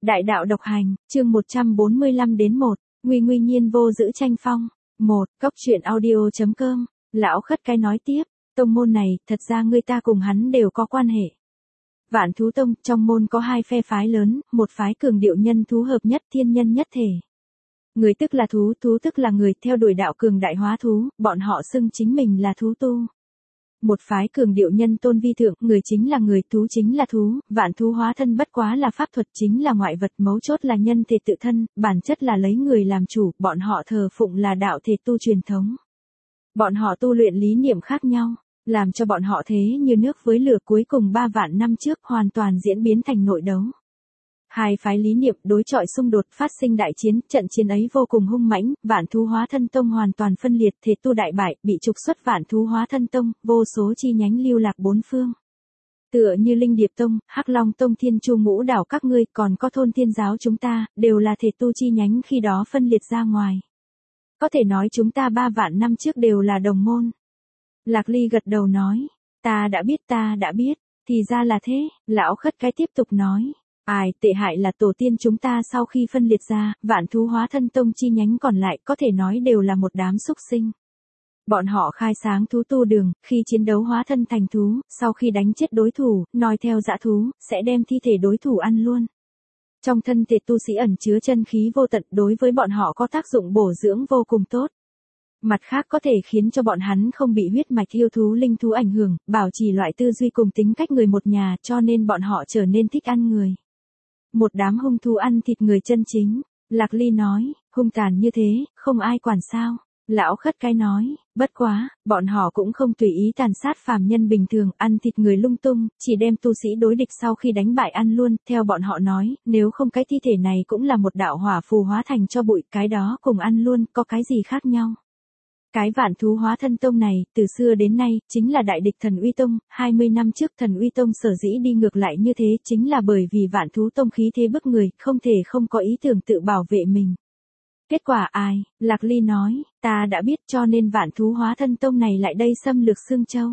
Đại đạo độc hành, chương 145 đến 1, nguy nguy nhiên vô giữ tranh phong. 1. Cốc truyện audio.com. Lão khất cái nói tiếp, tông môn này, thật ra người ta cùng hắn đều có quan hệ. Vạn Thú Tông, trong môn có hai phe phái lớn, một phái cường điệu nhân thú hợp nhất, thiên nhân nhất thể. Người tức là thú, thú tức là người, theo đuổi đạo cường đại hóa thú, bọn họ xưng chính mình là thú tu. Một phái cường điệu nhân tôn vi thượng, người chính là người, thú chính là thú, vạn thú hóa thân bất quá là pháp thuật, chính là ngoại vật, mấu chốt là nhân thể tự thân, bản chất là lấy người làm chủ, bọn họ thờ phụng là đạo thể tu truyền thống. Bọn họ tu luyện lý niệm khác nhau, làm cho bọn họ thế như nước với lửa, cuối cùng 3 vạn năm trước hoàn toàn diễn biến thành nội đấu. Hai phái lý niệm đối chọi xung đột, phát sinh đại chiến, trận chiến ấy vô cùng hung mãnh, Vạn Thú Hóa Thân Tông hoàn toàn phân liệt, thể tu đại bại, bị trục xuất Vạn Thú Hóa Thân Tông, vô số chi nhánh lưu lạc bốn phương. Tựa như Linh Điệp Tông, Hắc Long Tông, Thiên Chu Ngũ Đảo các ngươi, còn có Thôn Thiên Giáo chúng ta, đều là thể tu chi nhánh khi đó phân liệt ra ngoài. Có thể nói chúng ta 3 vạn năm trước đều là đồng môn. Lạc Ly gật đầu nói, ta đã biết, thì ra là thế, lão khất cái tiếp tục nói. Ai, tệ hại là tổ tiên chúng ta sau khi phân liệt ra, Vạn Thú Hóa Thân Tông chi nhánh còn lại có thể nói đều là một đám súc sinh. Bọn họ khai sáng thú tu đường, khi chiến đấu hóa thân thành thú, sau khi đánh chết đối thủ, noi theo dã thú, sẽ đem thi thể đối thủ ăn luôn. Trong thân thể tu sĩ ẩn chứa chân khí vô tận, đối với bọn họ có tác dụng bổ dưỡng vô cùng tốt. Mặt khác có thể khiến cho bọn hắn không bị huyết mạch yêu thú linh thú ảnh hưởng, bảo trì loại tư duy cùng tính cách người một nhà, cho nên bọn họ trở nên thích ăn người. Một đám hung thú ăn thịt người chân chính. Lạc Ly nói, hung tàn như thế, không ai quản sao. Lão khất cái nói, bất quá, bọn họ cũng không tùy ý tàn sát phàm nhân bình thường, ăn thịt người lung tung, chỉ đem tu sĩ đối địch sau khi đánh bại ăn luôn. Theo bọn họ nói, nếu không cái thi thể này cũng là một đạo hỏa phù hóa thành cho bụi, cái đó cùng ăn luôn, có cái gì khác nhau. Cái Vạn Thú Hóa Thân Tông này, từ xưa đến nay, chính là đại địch Thần Uy Tông, 20 năm trước Thần Uy Tông sở dĩ đi ngược lại như thế, chính là bởi vì Vạn Thú Tông khí thế bức người, không thể không có ý tưởng tự bảo vệ mình. Kết quả ai? Lạc Ly nói, ta đã biết, cho nên Vạn Thú Hóa Thân Tông này lại đây xâm lược Sương Châu.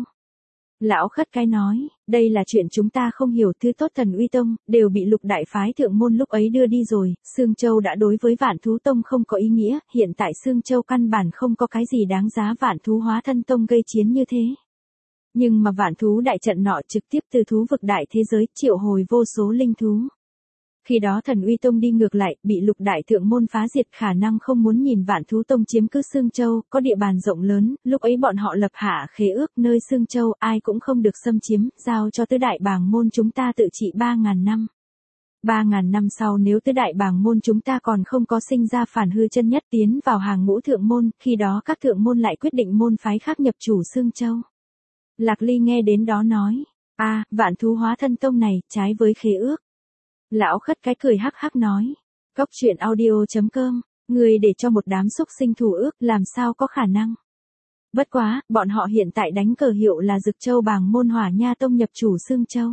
Lão khất cái nói, đây là chuyện chúng ta không hiểu, thứ tốt Thần Uy Tông, đều bị Lục Đại Phái thượng môn lúc ấy đưa đi rồi, Sương Châu đã đối với Vạn Thú Tông không có ý nghĩa, hiện tại Sương Châu căn bản không có cái gì đáng giá Vạn Thú Hóa Thân Tông gây chiến như thế. Nhưng mà Vạn Thú đại trận nọ trực tiếp từ thú vực đại thế giới, triệu hồi vô số linh thú. Khi đó Thần Uy Tông đi ngược lại, bị Lục Đại thượng môn phá diệt, khả năng không muốn nhìn Vạn Thú Tông chiếm cứ Sương Châu, có địa bàn rộng lớn, lúc ấy bọn họ lập hạ khế ước, nơi Sương Châu ai cũng không được xâm chiếm, giao cho tứ đại bàng môn chúng ta tự trị 3.000 năm. 3.000 năm sau nếu tứ đại bàng môn chúng ta còn không có sinh ra phản hư chân nhất tiến vào hàng ngũ thượng môn, khi đó các thượng môn lại quyết định môn phái khác nhập chủ Sương Châu. Lạc Ly nghe đến đó nói, Vạn Thú Hóa Thân Tông này, trái với khế ước. Lão khất cái cười hắc hắc nói, cốc truyện audio.com, người để cho một đám xúc sinh thủ ước, làm sao có khả năng. Bất quá, bọn họ hiện tại đánh cờ hiệu là Dực Châu bàng môn Hỏa Nha Tông nhập chủ Sương Châu.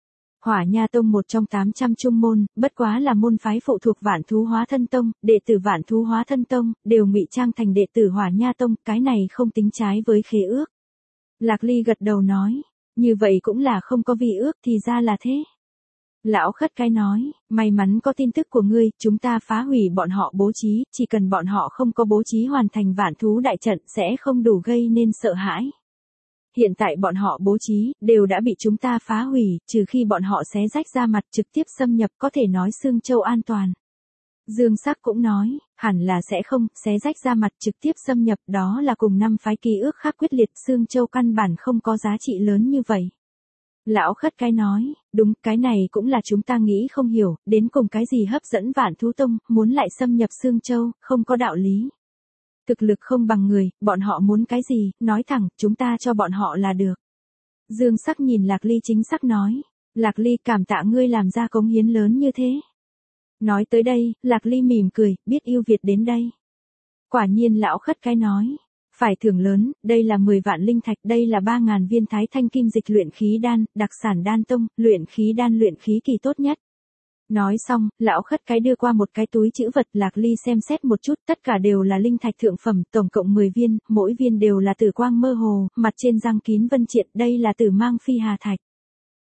Hỏa Nha Tông một trong 800 trung môn, bất quá là môn phái phụ thuộc Vạn Thú Hóa Thân Tông, đệ tử Vạn Thú Hóa Thân Tông, đều ngụy trang thành đệ tử Hỏa Nha Tông, cái này không tính trái với khế ước. Lạc Ly gật đầu nói, như vậy cũng là không có vi ước, thì ra là thế. Lão khất cái nói, may mắn có tin tức của ngươi, chúng ta phá hủy bọn họ bố trí, chỉ cần bọn họ không có bố trí hoàn thành Vạn Thú đại trận sẽ không đủ gây nên sợ hãi. Hiện tại bọn họ bố trí, đều đã bị chúng ta phá hủy, trừ khi bọn họ xé rách ra mặt trực tiếp xâm nhập, có thể nói Sương Châu an toàn. Dương Sắc cũng nói, hẳn là sẽ không, xé rách ra mặt trực tiếp xâm nhập, đó là cùng 5 phái ký ước khác quyết liệt, Sương Châu căn bản không có giá trị lớn như vậy. Lão khất cái nói, đúng, cái này cũng là chúng ta nghĩ không hiểu, đến cùng cái gì hấp dẫn Vạn Thú Tông, muốn lại xâm nhập Sương Châu, không có đạo lý. Thực lực không bằng người, bọn họ muốn cái gì, nói thẳng, chúng ta cho bọn họ là được. Dương Sắc nhìn Lạc Ly chính xác nói, Lạc Ly cảm tạ ngươi làm ra cống hiến lớn như thế. Nói tới đây, Lạc Ly mỉm cười, biết ưu việt đến đây. Quả nhiên lão khất cái nói, phải thưởng lớn, đây là 10 vạn linh thạch, đây là 3.000 viên Thái Thanh Kim Dịch luyện khí đan, đặc sản đan tông, luyện khí đan luyện khí kỳ tốt nhất. Nói xong, lão khất cái đưa qua một cái túi trữ vật, Lạc Ly xem xét một chút, tất cả đều là linh thạch thượng phẩm, tổng cộng 10 viên, mỗi viên đều là tử quang mơ hồ, mặt trên răng kín vân triện, đây là tử mang phi hà thạch.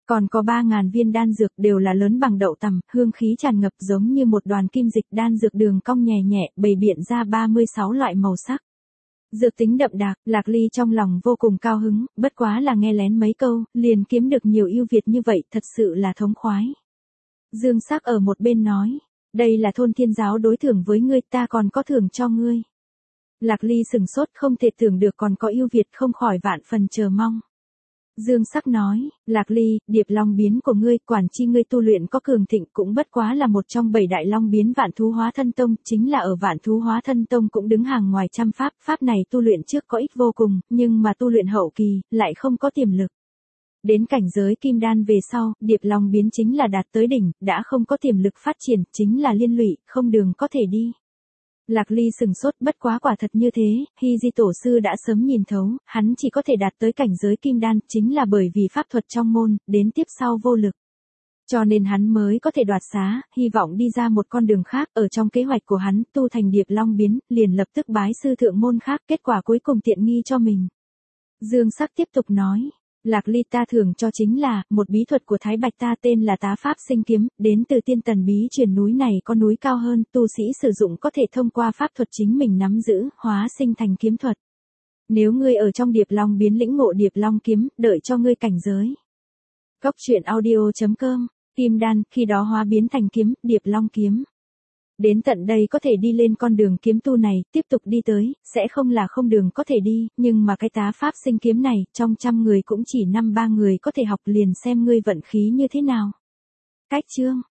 Còn có 3.000 viên đan dược đều là lớn bằng đậu tằm, hương khí tràn ngập giống như một đoàn kim dịch, đan dược đường cong nhẹ nhẹ, bày biện ra 36 loại màu sắc. Dược tính đậm đặc, Lạc Ly trong lòng vô cùng cao hứng, bất quá là nghe lén mấy câu, liền kiếm được nhiều ưu việt như vậy, thật sự là thống khoái. Dương Sắc ở một bên nói, đây là thôn thiên giáo đối thưởng với ngươi, ta còn có thưởng cho ngươi. Lạc Ly sừng sốt, không thể tưởng được còn có ưu việt, không khỏi vạn phần chờ mong. Dương Sắc nói, Lạc Ly, Điệp Long biến của ngươi, quản chi ngươi tu luyện có cường thịnh, cũng bất quá là một trong 7 đại long biến Vạn Thú Hóa Thân Tông, chính là ở Vạn Thú Hóa Thân Tông cũng đứng hàng ngoài trăm pháp, pháp này tu luyện trước có ích vô cùng, nhưng mà tu luyện hậu kỳ, lại không có tiềm lực. Đến cảnh giới kim đan về sau, Điệp Long biến chính là đạt tới đỉnh, đã không có tiềm lực phát triển, chính là liên lụy, không đường có thể đi. Lạc Ly sừng sốt, bất quá quả thật như thế, Hy Di tổ sư đã sớm nhìn thấu, hắn chỉ có thể đạt tới cảnh giới kim đan, chính là bởi vì pháp thuật trong môn, đến tiếp sau vô lực. Cho nên hắn mới có thể đoạt xá, hy vọng đi ra một con đường khác, ở trong kế hoạch của hắn, tu thành Điệp Long biến, liền lập tức bái sư thượng môn khác, kết quả cuối cùng tiện nghi cho mình. Dương Sắc tiếp tục nói. Lạc Ly, ta thưởng cho chính là, một bí thuật của Thái Bạch ta tên là Tá Pháp Sinh Kiếm, đến từ Tiên Tần Bí truyền núi này có núi cao hơn, tu sĩ sử dụng có thể thông qua pháp thuật chính mình nắm giữ, hóa sinh thành kiếm thuật. Nếu ngươi ở trong Điệp Long biến lĩnh ngộ Điệp Long kiếm, đợi cho ngươi cảnh giới. Cốc truyện audio.com, Kim Đan, khi đó hóa biến thành kiếm, Điệp Long kiếm. Đến tận đây có thể đi lên con đường kiếm tu này, tiếp tục đi tới, sẽ không là không đường có thể đi, nhưng mà cái Tá Pháp Sinh Kiếm này, trong 100 người cũng chỉ 5-3 người có thể học, liền xem ngươi vận khí như thế nào. Cách chương